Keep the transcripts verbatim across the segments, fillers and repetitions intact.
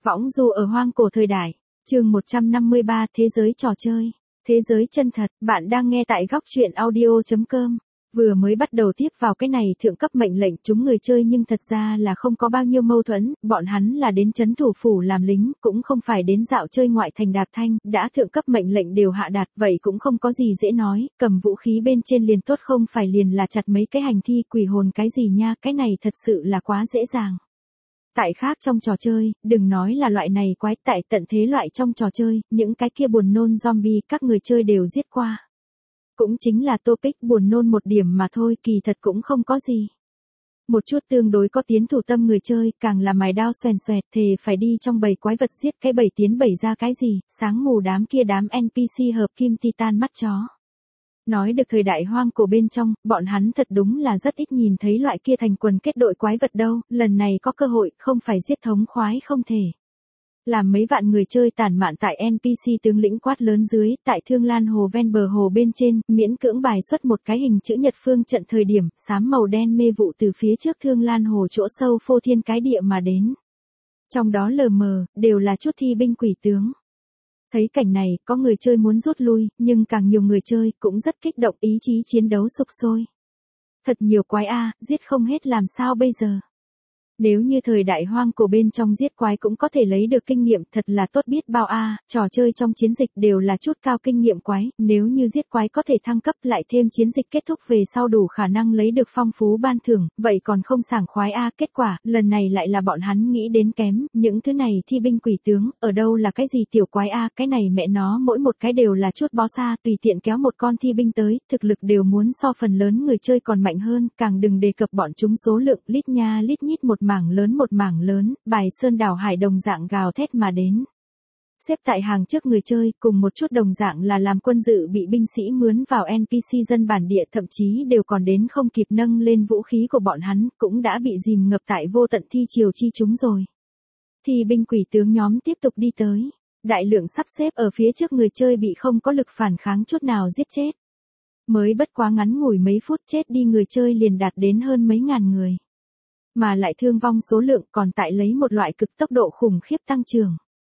Võng du ở hoang cổ thời đại. Chương một trăm năm mươi ba Thế giới trò chơi. Thế giới chân thật, bạn đang nghe tại góc truyện audio chấm com. Vừa mới bắt đầu tiếp vào cái này thượng cấp mệnh lệnh chúng người chơi nhưng thật ra là không có bao nhiêu mâu thuẫn, bọn hắn là đến trấn thủ phủ làm lính, cũng không phải đến dạo chơi ngoại thành đạt thanh, đã thượng cấp mệnh lệnh đều hạ đạt, vậy cũng không có gì dễ nói, cầm vũ khí bên trên liền tốt không phải liền là chặt mấy cái hành thi quỷ hồn cái gì nha, cái này thật sự là quá dễ dàng. Tại khác trong trò chơi, đừng nói là loại này quái, tại tận thế loại trong trò chơi, những cái kia buồn nôn zombie các người chơi đều giết qua. Cũng chính là topic buồn nôn một điểm mà thôi, kỳ thật cũng không có gì. Một chút tương đối có tiến thủ tâm người chơi, càng là mài đao xoèn xoẹt, thề phải đi trong bầy quái vật giết cái bầy tiến bầy ra cái gì, sáng mù đám kia đám en pê xê hợp kim titan mắt chó. Nói được thời đại hoang cổ bên trong, bọn hắn thật đúng là rất ít nhìn thấy loại kia thành quần kết đội quái vật đâu, lần này có cơ hội, không phải giết thống khoái không thể. Làm mấy vạn người chơi tản mạn tại en pê xê tướng lĩnh quát lớn dưới, tại Thương Lan Hồ ven bờ hồ bên trên, miễn cưỡng bài xuất một cái hình chữ nhật phương trận thời điểm, xám màu đen mê vụ từ phía trước Thương Lan Hồ chỗ sâu phô thiên cái địa mà đến. Trong đó lờ mờ, đều là chút thi binh quỷ tướng. Thấy cảnh này, có người chơi muốn rút lui, nhưng càng nhiều người chơi cũng rất kích động, ý chí chiến đấu sục sôi. Thật nhiều quái a, giết không hết làm sao bây giờ? Nếu như thời đại hoang cổ bên trong giết quái cũng có thể lấy được kinh nghiệm thật là tốt biết bao a, trò chơi trong chiến dịch đều là chút cao kinh nghiệm quái, nếu như giết quái có thể thăng cấp lại thêm chiến dịch kết thúc về sau đủ khả năng lấy được phong phú ban thưởng, vậy còn không sảng khoái a, kết quả, lần này lại là bọn hắn nghĩ đến kém, những thứ này thi binh quỷ tướng, ở đâu là cái gì tiểu quái a, cái này mẹ nó mỗi một cái đều là chút bó xa, tùy tiện kéo một con thi binh tới, thực lực đều muốn so phần lớn người chơi còn mạnh hơn, càng đừng đề cập bọn chúng số lượng lít nha lít nhít một mảng lớn một mảng lớn, bài sơn đảo hải đồng dạng gào thét mà đến. Xếp tại hàng trước người chơi, cùng một chút đồng dạng là làm quân dự bị binh sĩ mướn vào en pê xê dân bản địa thậm chí đều còn đến không kịp nâng lên vũ khí của bọn hắn, cũng đã bị dìm ngập tại vô tận thi triều chi chúng rồi. Thì binh quỷ tướng nhóm tiếp tục đi tới. Đại lượng sắp xếp ở phía trước người chơi bị không có lực phản kháng chút nào giết chết. Mới bất quá ngắn ngủi mấy phút chết đi người chơi liền đạt đến hơn mấy ngàn người. Mà lại thương vong số lượng còn tại lấy một loại cực tốc độ khủng khiếp tăng trưởng.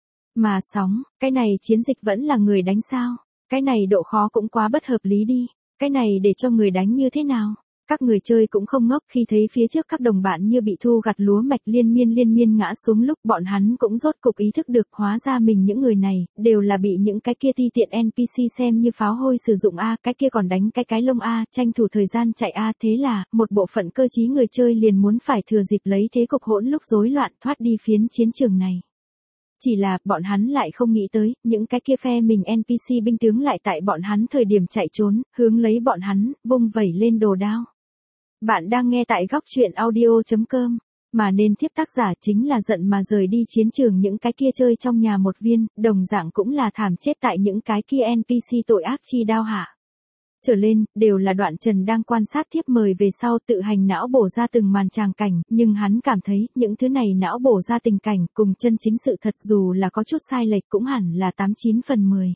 Mà sóng, cái này chiến dịch vẫn là người đánh sao? Cái này độ khó cũng quá bất hợp lý đi. Cái này để cho người đánh như thế nào? Các người chơi cũng không ngốc khi thấy phía trước các đồng bạn như bị thu gặt lúa mạch liên miên liên miên ngã xuống lúc bọn hắn cũng rốt cục ý thức được hóa ra mình những người này, đều là bị những cái kia ti tiện en pê xê xem như pháo hôi sử dụng a, cái kia còn đánh cái cái lông a, tranh thủ thời gian chạy a, thế là, một bộ phận cơ trí người chơi liền muốn phải thừa dịp lấy thế cục hỗn lúc rối loạn thoát đi phiến chiến trường này. Chỉ là, bọn hắn lại không nghĩ tới, những cái kia phe mình en pê xê binh tướng lại tại bọn hắn thời điểm chạy trốn, hướng lấy bọn hắn, vung vẩy lên đồ đao. Bạn đang nghe tại góc truyện audio chấm com, mà nên tiếp tác giả chính là giận mà rời đi chiến trường những cái kia chơi trong nhà một viên, đồng dạng cũng là thảm chết tại những cái kia en pê xê tội ác chi đao hạ. Trở lên, đều là Đoạn Trần đang quan sát thiếp mời về sau tự hành não bổ ra từng màn tràng cảnh, nhưng hắn cảm thấy, những thứ này não bổ ra tình cảnh, cùng chân chính sự thật dù là có chút sai lệch cũng hẳn là tám chín phần mười.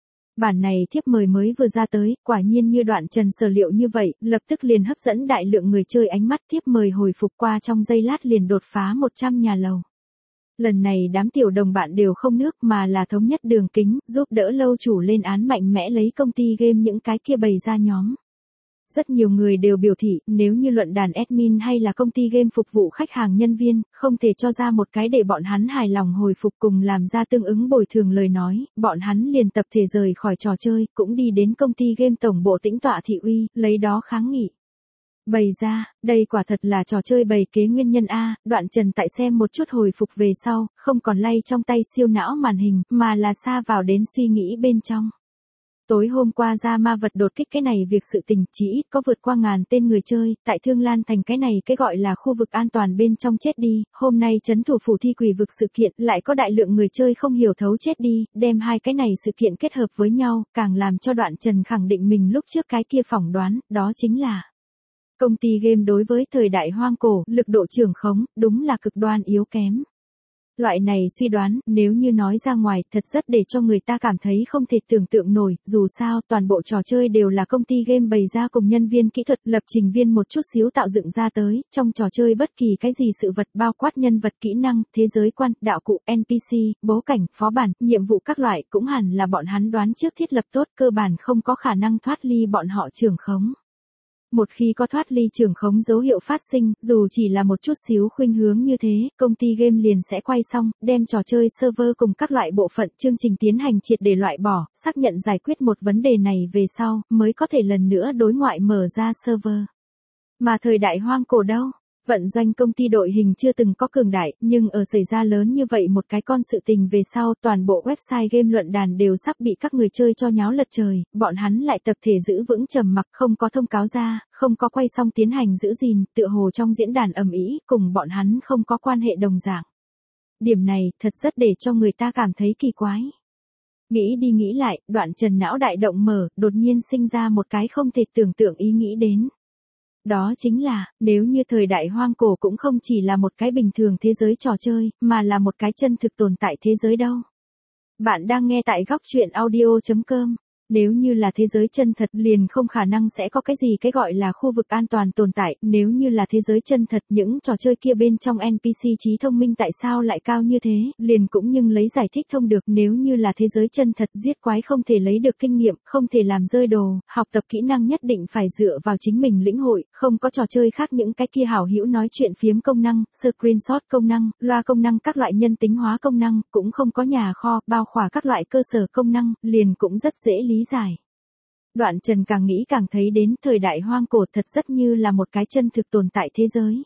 Bản này thiếp mời mới vừa ra tới, quả nhiên như Đoạn Trần sở liệu như vậy, lập tức liền hấp dẫn đại lượng người chơi ánh mắt thiếp mời hồi phục qua trong giây lát liền đột phá một trăm nhà lầu. Lần này đám tiểu đồng bạn đều không nước mà là thống nhất đường kính, giúp đỡ lâu chủ lên án mạnh mẽ lấy công ty game những cái kia bày ra nhóm. Rất nhiều người đều biểu thị, nếu như luận đàn admin hay là công ty game phục vụ khách hàng nhân viên, không thể cho ra một cái để bọn hắn hài lòng hồi phục cùng làm ra tương ứng bồi thường lời nói, bọn hắn liền tập thể rời khỏi trò chơi, cũng đi đến công ty game tổng bộ tĩnh tọa thị uy, lấy đó kháng nghị. Bày ra, đây quả thật là trò chơi bày kế nguyên nhân A, Đoạn Trần tại xem một chút hồi phục về sau, không còn lay trong tay siêu não màn hình, mà là xa vào đến suy nghĩ bên trong. Tối hôm qua ra ma vật đột kích cái này việc sự tình chỉ ít có vượt qua ngàn tên người chơi, tại Thương Lan thành cái này cái gọi là khu vực an toàn bên trong chết đi, hôm nay trấn thủ phủ thi quỷ vực sự kiện lại có đại lượng người chơi không hiểu thấu chết đi, đem hai cái này sự kiện kết hợp với nhau, càng làm cho Đoạn Trần khẳng định mình lúc trước cái kia phỏng đoán, đó chính là công ty game đối với thời đại hoang cổ, lực độ trưởng khống, đúng là cực đoan yếu kém. Loại này suy đoán, nếu như nói ra ngoài, thật rất để cho người ta cảm thấy không thể tưởng tượng nổi, dù sao, toàn bộ trò chơi đều là công ty game bày ra cùng nhân viên kỹ thuật, lập trình viên một chút xíu tạo dựng ra tới, trong trò chơi bất kỳ cái gì sự vật bao quát nhân vật kỹ năng, thế giới quan, đạo cụ, en pê xê, bố cảnh, phó bản, nhiệm vụ các loại cũng hẳn là bọn hắn đoán trước thiết lập tốt, cơ bản không có khả năng thoát ly bọn họ trưởng khống. Một khi có thoát ly trưởng khống dấu hiệu phát sinh, dù chỉ là một chút xíu khuynh hướng như thế, công ty game liền sẽ quay xong, đem trò chơi server cùng các loại bộ phận chương trình tiến hành triệt để loại bỏ, xác nhận giải quyết một vấn đề này về sau, mới có thể lần nữa đối ngoại mở ra server. Mà thời đại hoang cổ đâu? Vận doanh công ty đội hình chưa từng có cường đại, nhưng ở xảy ra lớn như vậy một cái con sự tình về sau, toàn bộ website game luận đàn đều sắp bị các người chơi cho nháo lật trời, bọn hắn lại tập thể giữ vững trầm mặc, không có thông cáo ra, không có quay xong tiến hành giữ gìn, tựa hồ trong diễn đàn ầm ĩ, cùng bọn hắn không có quan hệ đồng dạng. Điểm này, thật rất để cho người ta cảm thấy kỳ quái. Nghĩ đi nghĩ lại, Đoạn Trần não đại động mở, đột nhiên sinh ra một cái không thể tưởng tượng ý nghĩ đến. Đó chính là, nếu như thời đại hoang cổ cũng không chỉ là một cái bình thường thế giới trò chơi, mà là một cái chân thực tồn tại thế giới đâu. Bạn đang nghe tại góc truyện audio chấm com. Nếu như là thế giới chân thật liền không khả năng sẽ có cái gì cái gọi là khu vực an toàn tồn tại, nếu như là thế giới chân thật những trò chơi kia bên trong en pê xê trí thông minh tại sao lại cao như thế, liền cũng nhưng lấy giải thích thông được, nếu như là thế giới chân thật giết quái không thể lấy được kinh nghiệm, không thể làm rơi đồ, học tập kỹ năng nhất định phải dựa vào chính mình lĩnh hội, không có trò chơi khác những cái kia hảo hữu nói chuyện phiếm công năng, screenshot công năng, loa công năng các loại nhân tính hóa công năng, cũng không có nhà kho, bao khỏa các loại cơ sở công năng, liền cũng rất dễ lý giải. Đoạn Trần càng nghĩ càng thấy đến thời đại hoang cổ thật rất như là một cái chân thực tồn tại thế giới.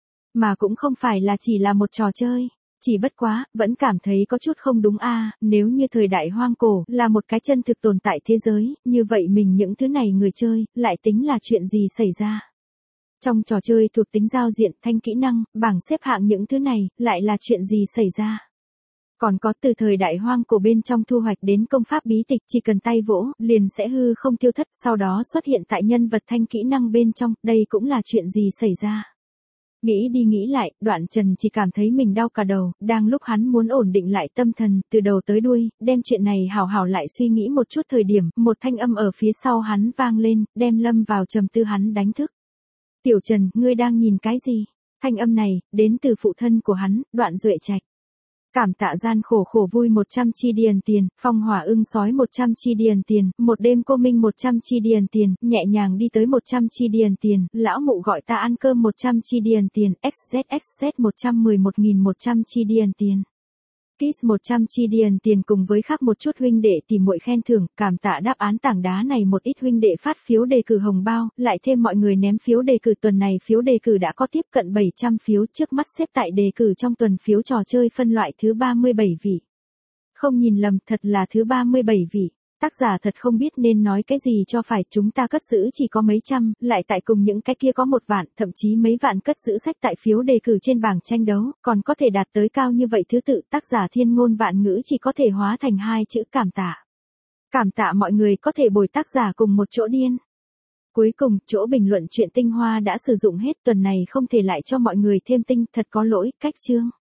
Mà cũng không phải là chỉ là một trò chơi. Chỉ bất quá, vẫn cảm thấy có chút không đúng a nếu như thời đại hoang cổ là một cái chân thực tồn tại thế giới, như vậy mình những thứ này người chơi, lại tính là chuyện gì xảy ra. Trong trò chơi thuộc tính giao diện, thanh kỹ năng, bảng xếp hạng những thứ này, lại là chuyện gì xảy ra. Còn có từ thời đại hoang cổ bên trong thu hoạch đến công pháp bí tịch chỉ cần tay vỗ, liền sẽ hư không tiêu thất, sau đó xuất hiện tại nhân vật thanh kỹ năng bên trong, đây cũng là chuyện gì xảy ra. Nghĩ đi nghĩ lại, Đoạn Trần chỉ cảm thấy mình đau cả đầu, đang lúc hắn muốn ổn định lại tâm thần, từ đầu tới đuôi, đem chuyện này hào hào lại suy nghĩ một chút thời điểm, một thanh âm ở phía sau hắn vang lên, đem lâm vào trầm tư hắn đánh thức. Tiểu Trần, ngươi đang nhìn cái gì? Thanh âm này, đến từ phụ thân của hắn, Đoạn Duệ Trạch. Cảm tạ gian khổ khổ vui một trăm chi điền tiền, phong hỏa ưng sói một trăm chi điền tiền, một đêm cô minh một trăm chi điền tiền, nhẹ nhàng đi tới một trăm chi điền tiền, lão mụ gọi ta ăn cơm một trăm chi điền tiền, ích dét ích dét một trăm mười một nghìn một trăm chi điền tiền. Kiss một trăm chi điền tiền cùng với khác một chút huynh đệ tìm muội khen thưởng, cảm tạ đáp án tảng đá này một ít huynh đệ phát phiếu đề cử hồng bao, lại thêm mọi người ném phiếu đề cử tuần này phiếu đề cử đã có tiếp cận bảy trăm phiếu trước mắt xếp tại đề cử trong tuần phiếu trò chơi phân loại thứ ba mươi bảy vị. Không nhìn lầm thật là thứ ba mươi bảy vị. Tác giả thật không biết nên nói cái gì cho phải, chúng ta cất giữ chỉ có mấy trăm, lại tại cùng những cái kia có một vạn, thậm chí mấy vạn cất giữ sách tại phiếu đề cử trên bảng tranh đấu, còn có thể đạt tới cao như vậy thứ tự, tác giả thiên ngôn vạn ngữ chỉ có thể hóa thành hai chữ cảm tạ. Cảm tạ mọi người có thể bồi tác giả cùng một chỗ điên. Cuối cùng, chỗ bình luận chuyện tinh hoa đã sử dụng hết, tuần này không thể lại cho mọi người thêm tinh, thật có lỗi, cách chương.